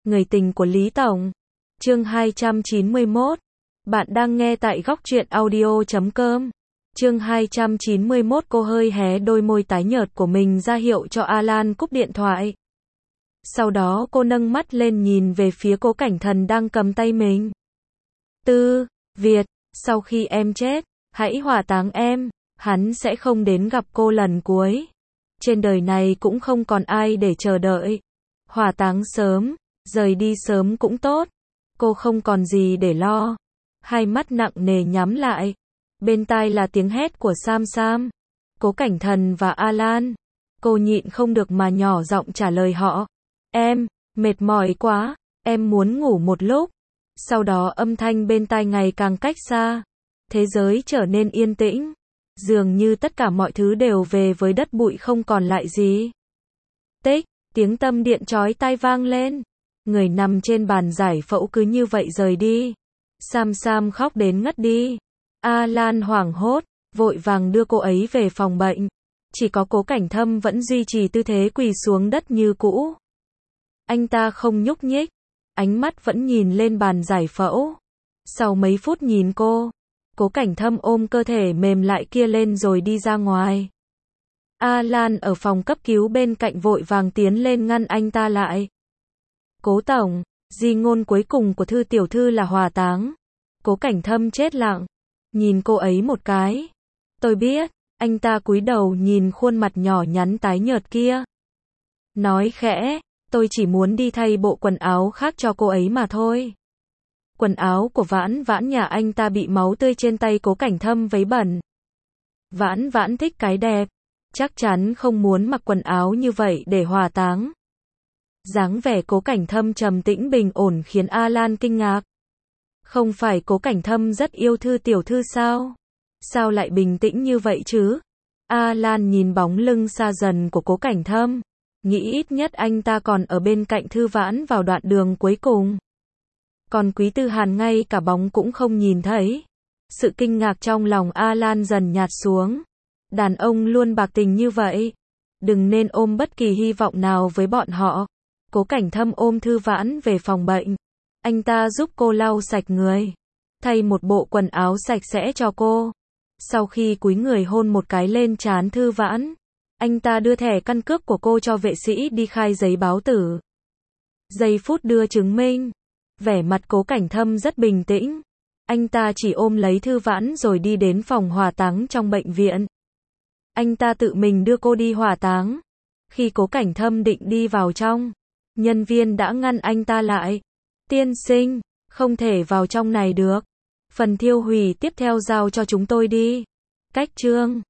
Người tình của Lý Tổng. Chương 291. Bạn đang nghe tại góc truyện audio.com. Chương 291. Cô hơi hé đôi môi tái nhợt của mình ra hiệu cho Alan cúp điện thoại. Sau đó cô nâng mắt lên nhìn về phía Cố Cảnh Thần đang cầm tay mình. Tư, Việt, sau khi em chết, hãy hỏa táng em, hắn sẽ không đến gặp cô lần cuối. Trên đời này cũng không còn ai để chờ đợi. Hỏa táng sớm, rời đi sớm cũng tốt. Cô không còn gì để lo. Hai mắt nặng nề nhắm lại. Bên tai là tiếng hét của Sam Sam, Cố Cảnh Thần và Alan. Cô nhịn không được mà nhỏ giọng trả lời họ. Em, mệt mỏi quá, em muốn ngủ một lúc. Sau đó âm thanh bên tai ngày càng cách xa. Thế giới trở nên yên tĩnh. Dường như tất cả mọi thứ đều về với đất bụi không còn lại gì. Tích, tiếng tâm điện chói tai vang lên. Người nằm trên bàn giải phẫu cứ như vậy rời đi. Sam Sam khóc đến ngất đi. Alan hoảng hốt, vội vàng đưa cô ấy về phòng bệnh. Chỉ có Cố Cảnh Thâm vẫn duy trì tư thế quỳ xuống đất như cũ. Anh ta không nhúc nhích, ánh mắt vẫn nhìn lên bàn giải phẫu. Sau mấy phút nhìn cô, Cố Cảnh Thâm ôm cơ thể mềm lại kia lên rồi đi ra ngoài. Alan ở phòng cấp cứu bên cạnh vội vàng tiến lên ngăn anh ta lại. Cố Tổng, di ngôn cuối cùng của Thư tiểu thư là hỏa táng. Cố Cảnh Thâm chết lặng, nhìn cô ấy một cái. Tôi biết, anh ta cúi đầu nhìn khuôn mặt nhỏ nhắn tái nhợt kia. Nói khẽ, tôi chỉ muốn đi thay bộ quần áo khác cho cô ấy mà thôi. Quần áo của Vãn Vãn nhà anh ta bị máu tươi trên tay Cố Cảnh Thâm vấy bẩn. Vãn Vãn thích cái đẹp, chắc chắn không muốn mặc quần áo như vậy để hỏa táng. Dáng vẻ Cố Cảnh Thâm trầm tĩnh bình ổn khiến Alan kinh ngạc. Không phải Cố Cảnh Thâm rất yêu Thư tiểu thư sao? Sao lại bình tĩnh như vậy chứ? Alan nhìn bóng lưng xa dần của Cố Cảnh Thâm, nghĩ ít nhất anh ta còn ở bên cạnh Thư Vãn vào đoạn đường cuối cùng. Còn Quý Tư Hàn ngay cả bóng cũng không nhìn thấy. Sự kinh ngạc trong lòng Alan dần nhạt xuống. Đàn ông luôn bạc tình như vậy. Đừng nên ôm bất kỳ hy vọng nào với bọn họ. Cố Cảnh Thâm ôm Thư Vãn về phòng bệnh. Anh ta giúp cô lau sạch người, thay một bộ quần áo sạch sẽ cho cô. Sau khi cúi người hôn một cái lên trán Thư Vãn, anh ta đưa thẻ căn cước của cô cho vệ sĩ đi khai giấy báo tử. Giây phút đưa chứng minh, vẻ mặt Cố Cảnh Thâm rất bình tĩnh. Anh ta chỉ ôm lấy Thư Vãn rồi đi đến phòng hỏa táng trong bệnh viện. Anh ta tự mình đưa cô đi hỏa táng. Khi Cố Cảnh Thâm định đi vào trong, nhân viên đã ngăn anh ta lại. Tiên sinh, không thể vào trong này được. Phần thiêu hủy tiếp theo giao cho chúng tôi đi. Cách chương